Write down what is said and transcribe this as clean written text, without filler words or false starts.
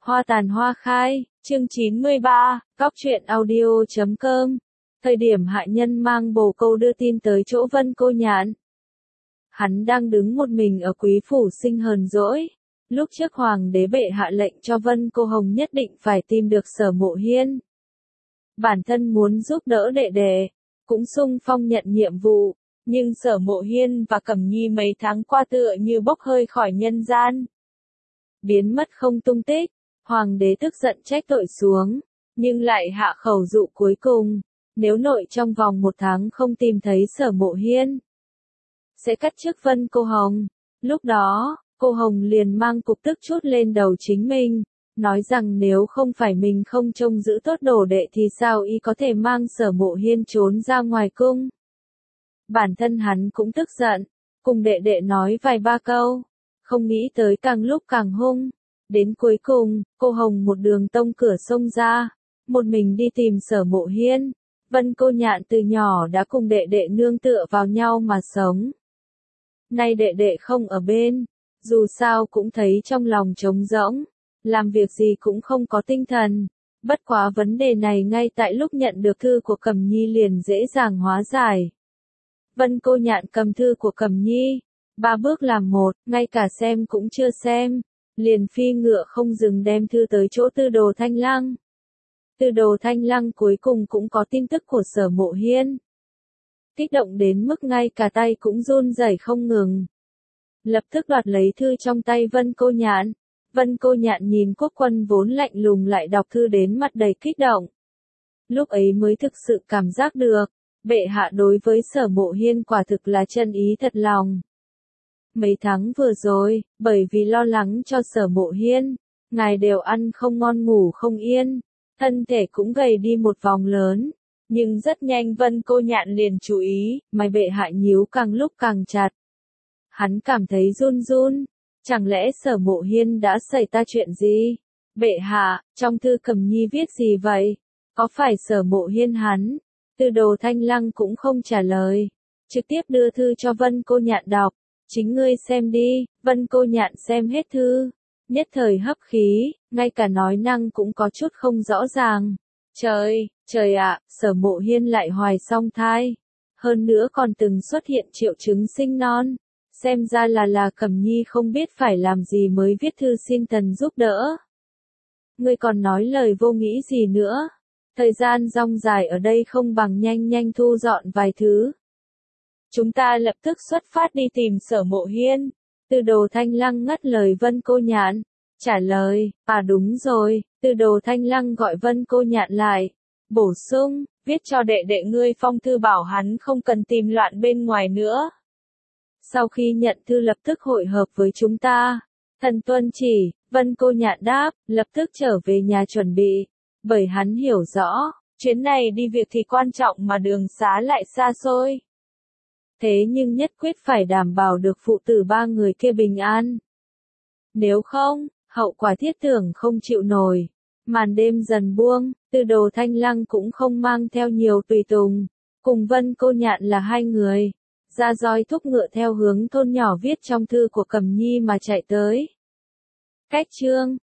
Hoa tàn hoa khai, chương 93, Cóc truyện audio.com. Thời điểm Hạ Nhân mang bồ câu đưa tin tới chỗ Vân Cô Nhạn. Hắn đang đứng một mình ở quý phủ sinh hờn dỗi. Lúc trước hoàng đế bệ hạ lệnh cho Vân Cô Hồng nhất định phải tìm được Sở Mộ Hiên. Bản thân muốn giúp đỡ đệ đệ, cũng xung phong nhận nhiệm vụ, nhưng Sở Mộ Hiên và Cẩm Nhi mấy tháng qua tựa như bốc hơi khỏi nhân gian. Biến mất không tung tích, hoàng đế tức giận trách tội xuống, nhưng lại hạ khẩu dụ cuối cùng, nếu nội trong vòng 1 tháng không tìm thấy Sở Mộ Hiên, sẽ cắt chức Vân Cô Hồng. Lúc đó, cô Hồng liền mang cục tức chút lên đầu chính mình, nói rằng nếu không phải mình không trông giữ tốt đồ đệ thì sao y có thể mang Sở Mộ Hiên trốn ra ngoài cung. Bản thân hắn cũng tức giận, cùng đệ đệ nói vài ba câu, không nghĩ tới càng lúc càng hung. Đến cuối cùng, cô Hồng một đường tông cửa sông ra, một mình đi tìm Sở Mộ Hiên. Vân Cô Nhạn từ nhỏ đã cùng đệ đệ nương tựa vào nhau mà sống. Nay đệ đệ không ở bên, dù sao cũng thấy trong lòng trống rỗng, làm việc gì cũng không có tinh thần. Bất quá vấn đề này ngay tại lúc nhận được thư của Cẩm Nhi liền dễ dàng hóa giải. Vân Cô Nhạn cầm thư của Cẩm Nhi, 3 bước làm một, ngay cả xem cũng chưa xem, liền phi ngựa không dừng đem thư tới chỗ Tư Đồ Thanh Lăng. Tư Đồ Thanh Lăng cuối cùng cũng có tin tức của Sở Mộ Hiên. Kích động đến mức ngay cả tay cũng run rẩy không ngừng. Lập tức đoạt lấy thư trong tay Vân Cô Nhạn. Vân Cô Nhạn nhìn Quốc Quân vốn lạnh lùng lại đọc thư đến mặt đầy kích động. Lúc ấy mới thực sự cảm giác được, bệ hạ đối với Sở Mộ Hiên quả thực là chân ý thật lòng. Mấy tháng vừa rồi, bởi vì lo lắng cho Sở Mộ Hiên, ngài đều ăn không ngon ngủ không yên, thân thể cũng gầy đi một vòng lớn. Nhưng rất nhanh Vân Cô Nhạn liền chú ý, mày bệ hạ nhíu càng lúc càng chặt. Hắn cảm thấy run run, chẳng lẽ Sở Mộ Hiên đã xảy ra chuyện gì? Bệ hạ, trong thư Cẩm Nhi viết gì vậy? Có phải Sở Mộ Hiên hắn? Tư Đồ Thanh Lăng cũng không trả lời, trực tiếp đưa thư cho Vân Cô Nhạn đọc. Chính ngươi xem đi. Vân Cô Nhạn xem hết thư, nhất thời hấp khí, ngay cả nói năng cũng có chút không rõ ràng. Trời ạ, Sở Mộ Hiên lại hoài song thai. Hơn nữa còn từng xuất hiện triệu chứng sinh non. Xem ra là Cẩm Nhi không biết phải làm gì mới viết thư xin thần giúp đỡ. Ngươi còn nói lời vô nghĩ gì nữa. Thời gian rong dài ở đây không bằng nhanh nhanh thu dọn vài thứ. Chúng ta lập tức xuất phát đi tìm Sở Mộ Hiên. Tư Đồ Thanh Lăng ngắt lời Vân Cô Nhạn, trả lời, đúng rồi. Tư Đồ Thanh Lăng gọi Vân Cô Nhạn lại, bổ sung, viết cho đệ đệ ngươi phong thư bảo hắn không cần tìm loạn bên ngoài nữa. Sau khi nhận thư lập tức hội hợp với chúng ta. Thần tuân chỉ. Vân Cô Nhạn đáp, lập tức trở về nhà chuẩn bị, bởi hắn hiểu rõ, chuyến này đi việc thì quan trọng mà đường xá lại xa xôi. Thế nhưng nhất quyết phải đảm bảo được phụ tử 3 người kia bình an. Nếu không, hậu quả thiết tưởng không chịu nổi. Màn đêm dần buông, Tư Đồ Thanh Lăng cũng không mang theo nhiều tùy tùng. Cùng Vân Cô Nhạn là 2 người. Ra roi thúc ngựa theo hướng thôn nhỏ viết trong thư của Cẩm Nhi mà chạy tới. Cách chương